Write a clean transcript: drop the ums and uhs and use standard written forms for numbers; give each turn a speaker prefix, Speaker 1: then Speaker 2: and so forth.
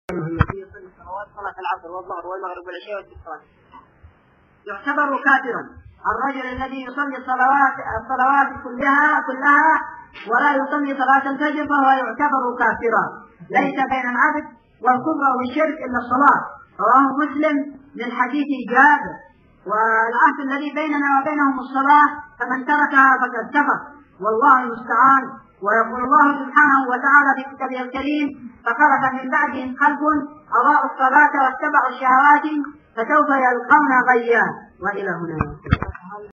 Speaker 1: الذي يصلي الصلوات صلاة العصر والظهر والمغرب والعشاء والفطر يعتبر كافرا. الرجل الذي يصلي الصلوات كلها ولا يصلي صلاة الفجر فهو يعتبر كافرا. ليس بين العبد والكفر والشرك إلا الصلاة. رواه مسلم من حديث جابر. والعهد الذي بيننا وبينهم الصلاة، فمن تركها فقد كفر، والله المستعان. ويقول الله سبحانه وتعالى في كتابه الكريم: فخلف من بعدهم خلف أضاعوا الصلاة واتبعوا الشهوات فسوف يلقون غيا. وإلى هنا.